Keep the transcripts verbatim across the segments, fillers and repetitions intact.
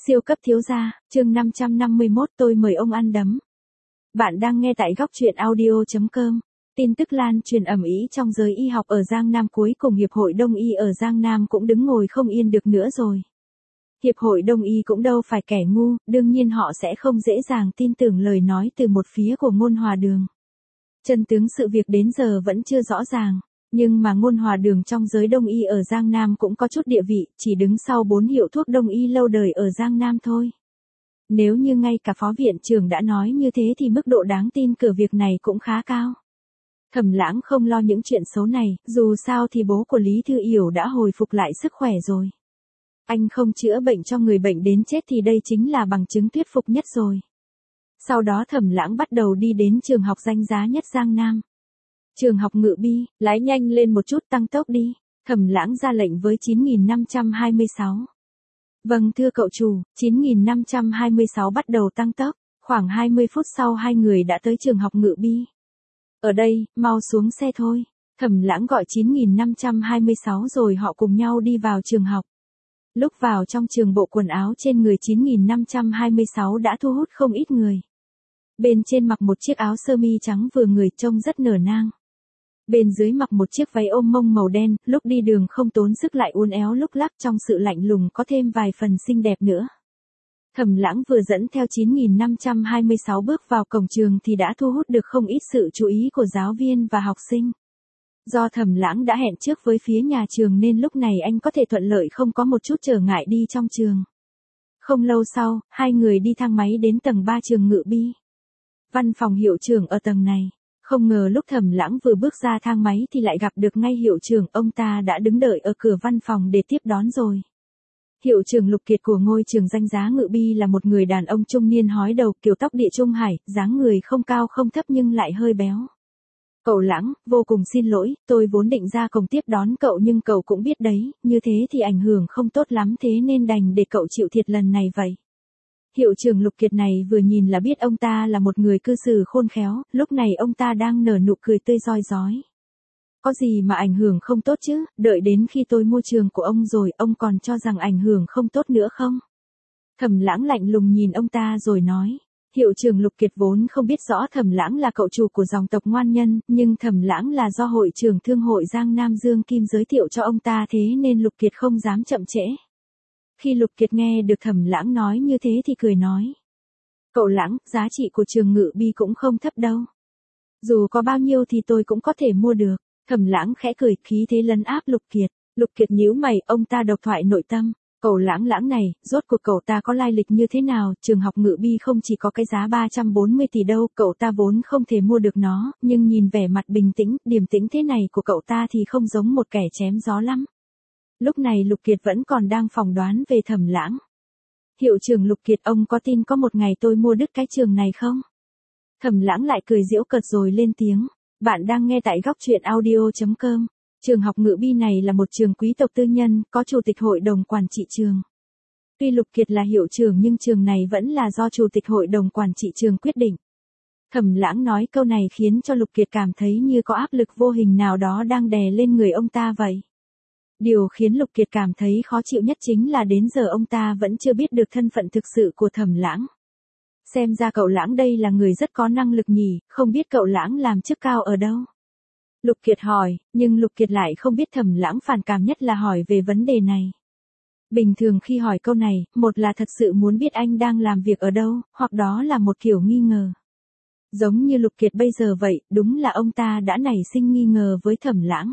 Siêu cấp thiếu gia, chương năm trăm năm mươi mốt tôi mời ông ăn đấm. Bạn đang nghe tại góc truyện audio.com. Tin tức lan truyền ầm ĩ trong giới y học ở Giang Nam, cuối cùng Hiệp hội Đông y ở Giang Nam cũng đứng ngồi không yên được nữa rồi. Hiệp hội Đông y cũng đâu phải kẻ ngu, đương nhiên họ sẽ không dễ dàng tin tưởng lời nói từ một phía của Ngôn Hòa Đường. Chân tướng sự việc đến giờ vẫn chưa rõ ràng. Nhưng mà Ngôn Hòa Đường trong giới Đông y ở Giang Nam cũng có chút địa vị, chỉ đứng sau bốn hiệu thuốc Đông y lâu đời ở Giang Nam thôi. Nếu như ngay cả phó viện trưởng đã nói như thế thì mức độ đáng tin cử việc này cũng khá cao. Thẩm Lãng không lo những chuyện xấu này, dù sao thì bố của Lý Thư Yểu đã hồi phục lại sức khỏe rồi. Anh không chữa bệnh cho người bệnh đến chết thì đây chính là bằng chứng thuyết phục nhất rồi. Sau đó Thẩm Lãng bắt đầu đi đến trường học danh giá nhất Giang Nam. Trường học Ngự Bi, lái nhanh lên một chút, tăng tốc đi. Thẩm Lãng ra lệnh với chín nghìn năm trăm hai mươi sáu. Vâng thưa cậu chủ, chín nghìn năm trăm hai mươi sáu bắt đầu tăng tốc. Khoảng hai mươi phút sau hai người đã tới trường học Ngự Bi. Ở đây, mau xuống xe thôi. Thẩm Lãng gọi chín nghìn năm trăm hai mươi sáu rồi họ cùng nhau đi vào trường học. Lúc vào trong trường, bộ quần áo trên người chín nghìn năm trăm hai mươi sáu đã thu hút không ít người. Bên trên mặc một chiếc áo sơ mi trắng vừa người, trông rất nở nang. Bên dưới mặc một chiếc váy ôm mông màu đen, lúc đi đường không tốn sức lại uốn éo lúc lắc, trong sự lạnh lùng có thêm vài phần xinh đẹp nữa. Thẩm Lãng vừa dẫn theo chín nghìn năm trăm hai mươi sáu bước vào cổng trường thì đã thu hút được không ít sự chú ý của giáo viên và học sinh. Do Thẩm Lãng đã hẹn trước với phía nhà trường nên lúc này anh có thể thuận lợi không có một chút trở ngại đi trong trường. Không lâu sau, hai người đi thang máy đến tầng ba trường Ngự Bi. Văn phòng hiệu trưởng ở tầng này. Không ngờ lúc Thẩm Lãng vừa bước ra thang máy thì lại gặp được ngay hiệu trưởng, ông ta đã đứng đợi ở cửa văn phòng để tiếp đón rồi. Hiệu trưởng Lục Kiệt của ngôi trường danh giá Ngự Bi là một người đàn ông trung niên hói đầu, kiểu tóc địa trung hải, dáng người không cao không thấp nhưng lại hơi béo. Cậu Lãng, vô cùng xin lỗi, tôi vốn định ra cổng tiếp đón cậu nhưng cậu cũng biết đấy, như thế thì ảnh hưởng không tốt lắm thế nên đành để cậu chịu thiệt lần này vậy. Hiệu trưởng Lục Kiệt này vừa nhìn là biết ông ta là một người cư xử khôn khéo, lúc này ông ta đang nở nụ cười tươi rói rói. Có gì mà ảnh hưởng không tốt chứ, đợi đến khi tôi mua trường của ông rồi, ông còn cho rằng ảnh hưởng không tốt nữa không? Thẩm Lãng lạnh lùng nhìn ông ta rồi nói. Hiệu trưởng Lục Kiệt vốn không biết rõ Thẩm Lãng là cậu chủ của dòng tộc Ngoan Nhân, nhưng Thẩm Lãng là do hội trưởng thương hội Giang Nam Dương Kim giới thiệu cho ông ta thế nên Lục Kiệt không dám chậm trễ. Khi Lục Kiệt nghe được Thẩm Lãng nói như thế thì cười nói. Cậu Lãng, giá trị của trường Ngự Bi cũng không thấp đâu. Dù có bao nhiêu thì tôi cũng có thể mua được. Thẩm Lãng khẽ cười, khí thế lấn áp Lục Kiệt. Lục Kiệt nhíu mày, ông ta độc thoại nội tâm. Cậu Lãng Lãng này, rốt cuộc cậu ta có lai lịch như thế nào? Trường học Ngự Bi không chỉ có cái giá ba trăm bốn mươi tỷ đâu, cậu ta vốn không thể mua được nó, nhưng nhìn vẻ mặt bình tĩnh, điềm tĩnh thế này của cậu ta thì không giống một kẻ chém gió lắm. Lúc này Lục Kiệt vẫn còn đang phỏng đoán về Thẩm Lãng. Hiệu trưởng Lục Kiệt, ông có tin có một ngày tôi mua đứt cái trường này không? Thẩm Lãng lại cười giễu cợt rồi lên tiếng. Bạn đang nghe tại góc truyện audio.com. Trường học Ngự Bi này là một trường quý tộc tư nhân, có chủ tịch hội đồng quản trị trường. Tuy Lục Kiệt là hiệu trưởng nhưng trường này vẫn là do chủ tịch hội đồng quản trị trường quyết định. Thẩm Lãng nói câu này khiến cho Lục Kiệt cảm thấy như có áp lực vô hình nào đó đang đè lên người ông ta vậy. Điều khiến Lục Kiệt cảm thấy khó chịu nhất chính là đến giờ ông ta vẫn chưa biết được thân phận thực sự của Thẩm Lãng. Xem ra cậu Lãng đây là người rất có năng lực nhỉ, không biết cậu Lãng làm chức cao ở đâu? Lục Kiệt hỏi, nhưng Lục Kiệt lại không biết Thẩm Lãng phản cảm nhất là hỏi về vấn đề này. Bình thường khi hỏi câu này, một là thật sự muốn biết anh đang làm việc ở đâu, hoặc đó là một kiểu nghi ngờ. Giống như Lục Kiệt bây giờ vậy, đúng là ông ta đã nảy sinh nghi ngờ với Thẩm Lãng.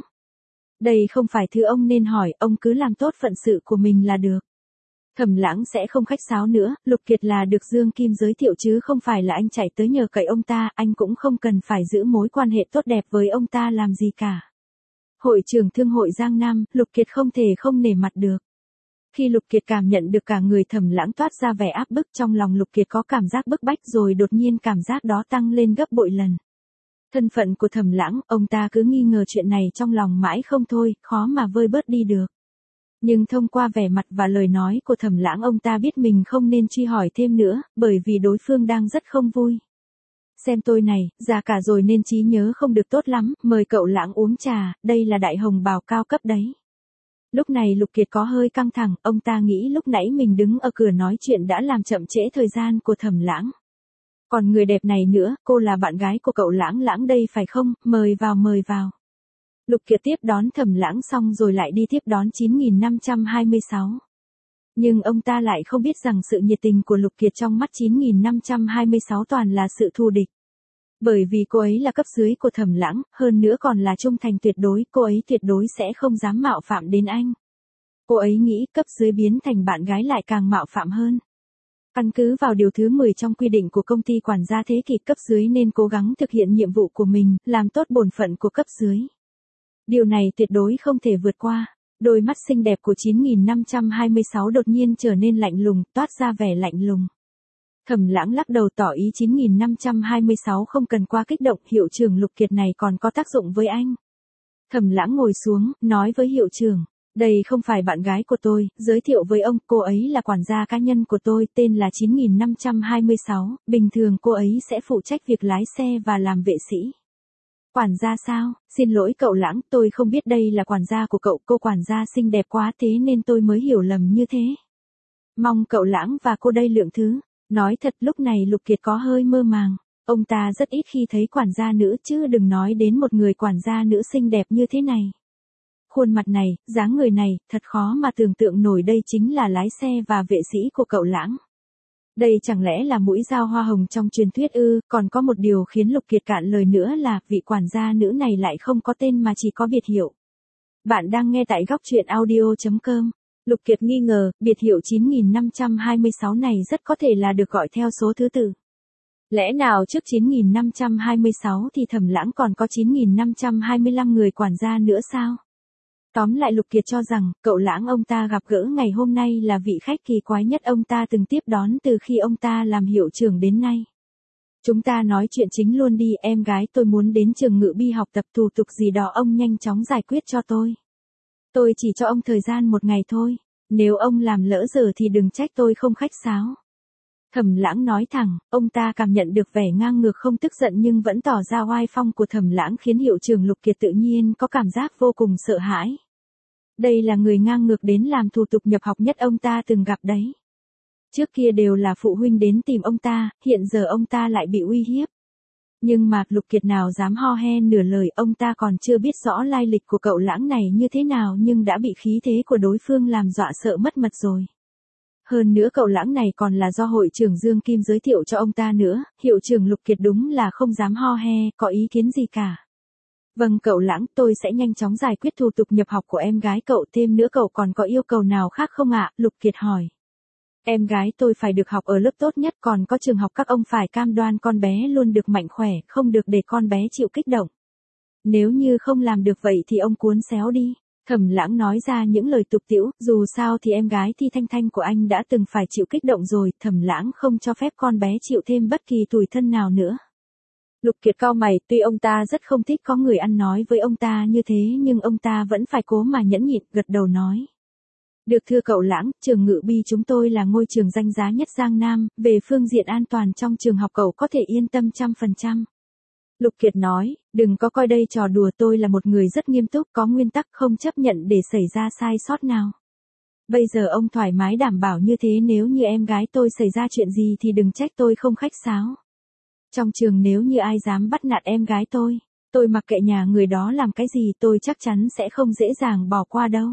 Đây không phải thứ ông nên hỏi, ông cứ làm tốt phận sự của mình là được. Thẩm Lãng sẽ không khách sáo nữa, Lục Kiệt là được Dương Kim giới thiệu chứ không phải là anh chạy tới nhờ cậy ông ta, anh cũng không cần phải giữ mối quan hệ tốt đẹp với ông ta làm gì cả. Hội trưởng thương hội Giang Nam, Lục Kiệt không thể không nể mặt được. Khi Lục Kiệt cảm nhận được cả người Thẩm Lãng toát ra vẻ áp bức, trong lòng Lục Kiệt có cảm giác bức bách rồi đột nhiên cảm giác đó tăng lên gấp bội lần. Thân phận của Thẩm Lãng, ông ta cứ nghi ngờ chuyện này trong lòng mãi không thôi, khó mà vơi bớt đi được. Nhưng thông qua vẻ mặt và lời nói của Thẩm Lãng ông ta biết mình không nên truy hỏi thêm nữa, bởi vì đối phương đang rất không vui. Xem tôi này, già cả rồi nên trí nhớ không được tốt lắm, mời cậu Lãng uống trà, đây là đại hồng bào cao cấp đấy. Lúc này Lục Kiệt có hơi căng thẳng, ông ta nghĩ lúc nãy mình đứng ở cửa nói chuyện đã làm chậm trễ thời gian của Thẩm Lãng. Còn người đẹp này nữa, cô là bạn gái của cậu Lãng Lãng đây phải không, mời vào mời vào. Lục Kiệt tiếp đón Thẩm Lãng xong rồi lại đi tiếp đón chín nghìn năm trăm hai mươi sáu. Nhưng ông ta lại không biết rằng sự nhiệt tình của Lục Kiệt trong mắt chín nghìn năm trăm hai mươi sáu toàn là sự thù địch. Bởi vì cô ấy là cấp dưới của Thẩm Lãng, hơn nữa còn là trung thành tuyệt đối, cô ấy tuyệt đối sẽ không dám mạo phạm đến anh. Cô ấy nghĩ cấp dưới biến thành bạn gái lại càng mạo phạm hơn. Căn cứ vào điều thứ mười trong quy định của công ty quản gia thế kỷ, cấp dưới nên cố gắng thực hiện nhiệm vụ của mình, làm tốt bổn phận của cấp dưới. Điều này tuyệt đối không thể vượt qua. Đôi mắt xinh đẹp của chín nghìn năm trăm hai mươi sáu đột nhiên trở nên lạnh lùng, toát ra vẻ lạnh lùng. Thẩm Lãng lắc đầu tỏ ý chín nghìn năm trăm hai mươi sáu không cần quá kích động, hiệu trưởng Lục Kiệt này còn có tác dụng với anh. Thẩm Lãng ngồi xuống, nói với hiệu trưởng, đây không phải bạn gái của tôi, giới thiệu với ông, cô ấy là quản gia cá nhân của tôi, tên là chín nghìn năm trăm hai mươi sáu, bình thường cô ấy sẽ phụ trách việc lái xe và làm vệ sĩ. Quản gia sao, xin lỗi cậu Lãng, tôi không biết đây là quản gia của cậu, cô quản gia xinh đẹp quá thế nên tôi mới hiểu lầm như thế. Mong cậu Lãng và cô đây lượng thứ. Nói thật lúc này Lục Kiệt có hơi mơ màng, ông ta rất ít khi thấy quản gia nữ chứ đừng nói đến một người quản gia nữ xinh đẹp như thế này. Khuôn mặt này, dáng người này, thật khó mà tưởng tượng nổi đây chính là lái xe và vệ sĩ của cậu Lãng. Đây chẳng lẽ là mũi dao hoa hồng trong truyền thuyết ư, còn có một điều khiến Lục Kiệt cạn lời nữa là vị quản gia nữ này lại không có tên mà chỉ có biệt hiệu. Bạn đang nghe tại góc truyện audio chấm com. Lục Kiệt nghi ngờ, biệt hiệu chín nghìn năm trăm hai mươi sáu này rất có thể là được gọi theo số thứ tự. Lẽ nào trước chín nghìn năm trăm hai mươi sáu thì Thẩm Lãng còn có chín nghìn năm trăm hai mươi lăm người quản gia nữa sao? Tóm lại Lục Kiệt cho rằng, cậu Lãng ông ta gặp gỡ ngày hôm nay là vị khách kỳ quái nhất ông ta từng tiếp đón từ khi ông ta làm hiệu trưởng đến nay. Chúng ta nói chuyện chính luôn đi, em gái tôi muốn đến trường Ngự Bi học tập, thủ tục gì đó ông nhanh chóng giải quyết cho tôi. Tôi chỉ cho ông thời gian một ngày thôi, nếu ông làm lỡ giờ thì đừng trách tôi không khách sáo. Thẩm Lãng nói thẳng, ông ta cảm nhận được vẻ ngang ngược không tức giận nhưng vẫn tỏ ra oai phong của Thẩm Lãng khiến hiệu trưởng Lục Kiệt tự nhiên có cảm giác vô cùng sợ hãi. Đây là người ngang ngược đến làm thủ tục nhập học nhất ông ta từng gặp đấy. Trước kia đều là phụ huynh đến tìm ông ta, hiện giờ ông ta lại bị uy hiếp. Nhưng mà Lục Kiệt nào dám ho he nửa lời, ông ta còn chưa biết rõ lai lịch của cậu Lãng này như thế nào nhưng đã bị khí thế của đối phương làm dọa sợ mất mật rồi. Hơn nữa cậu Lãng này còn là do hội trưởng Dương Kim giới thiệu cho ông ta nữa, hiệu trưởng Lục Kiệt đúng là không dám ho he, có ý kiến gì cả. Vâng cậu Lãng, tôi sẽ nhanh chóng giải quyết thủ tục nhập học của em gái cậu, thêm nữa cậu còn có yêu cầu nào khác không ạ? Lục Kiệt hỏi. Em gái tôi phải được học ở lớp tốt nhất, còn có trường học các ông phải cam đoan con bé luôn được mạnh khỏe, không được để con bé chịu kích động. Nếu như không làm được vậy thì ông cuốn xéo đi. Thẩm Lãng nói ra những lời tục tĩu, dù sao thì em gái Thi Thanh Thanh của anh đã từng phải chịu kích động rồi, Thẩm Lãng không cho phép con bé chịu thêm bất kỳ tủi thân nào nữa. Lục Kiệt cau mày, tuy ông ta rất không thích có người ăn nói với ông ta như thế nhưng ông ta vẫn phải cố mà nhẫn nhịn, gật đầu nói. Được thưa cậu Lãng, trường Ngự Bi chúng tôi là ngôi trường danh giá nhất Giang Nam, về phương diện an toàn trong trường học cậu có thể yên tâm trăm phần trăm. Lục Kiệt nói, đừng có coi đây trò đùa, tôi là một người rất nghiêm túc, có nguyên tắc, không chấp nhận để xảy ra sai sót nào. Bây giờ ông thoải mái đảm bảo như thế, nếu như em gái tôi xảy ra chuyện gì thì đừng trách tôi không khách sáo. Trong trường nếu như ai dám bắt nạt em gái tôi, tôi mặc kệ nhà người đó làm cái gì, tôi chắc chắn sẽ không dễ dàng bỏ qua đâu.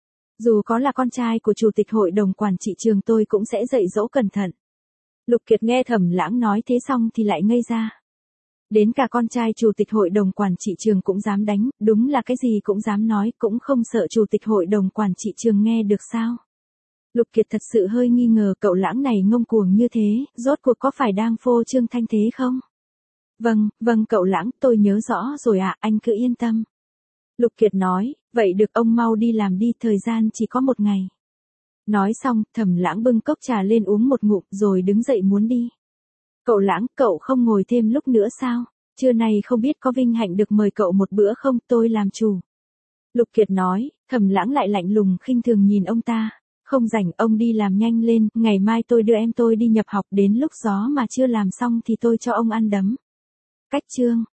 Dù có là con trai của chủ tịch hội đồng quản trị trường tôi cũng sẽ dạy dỗ cẩn thận. Lục Kiệt nghe Thẩm Lãng nói thế xong thì lại ngây ra. Đến cả con trai chủ tịch hội đồng quản trị trường cũng dám đánh, đúng là cái gì cũng dám nói, cũng không sợ chủ tịch hội đồng quản trị trường nghe được sao? Lục Kiệt thật sự hơi nghi ngờ cậu Lãng này ngông cuồng như thế, rốt cuộc có phải đang phô trương thanh thế không? Vâng, vâng cậu Lãng, tôi nhớ rõ rồi ạ, anh cứ yên tâm. Lục Kiệt nói, vậy được ông mau đi làm đi, thời gian chỉ có một ngày. Nói xong, Thẩm Lãng bưng cốc trà lên uống một ngụm rồi đứng dậy muốn đi. Cậu Lãng, cậu không ngồi thêm lúc nữa sao? Trưa nay không biết có vinh hạnh được mời cậu một bữa không, tôi làm chủ. Lục Kiệt nói, Thẩm Lãng lại lạnh lùng khinh thường nhìn ông ta. Không rảnh, ông đi làm nhanh lên, ngày mai tôi đưa em tôi đi nhập học, đến lúc gió mà chưa làm xong thì tôi cho ông ăn đấm. Cách chương.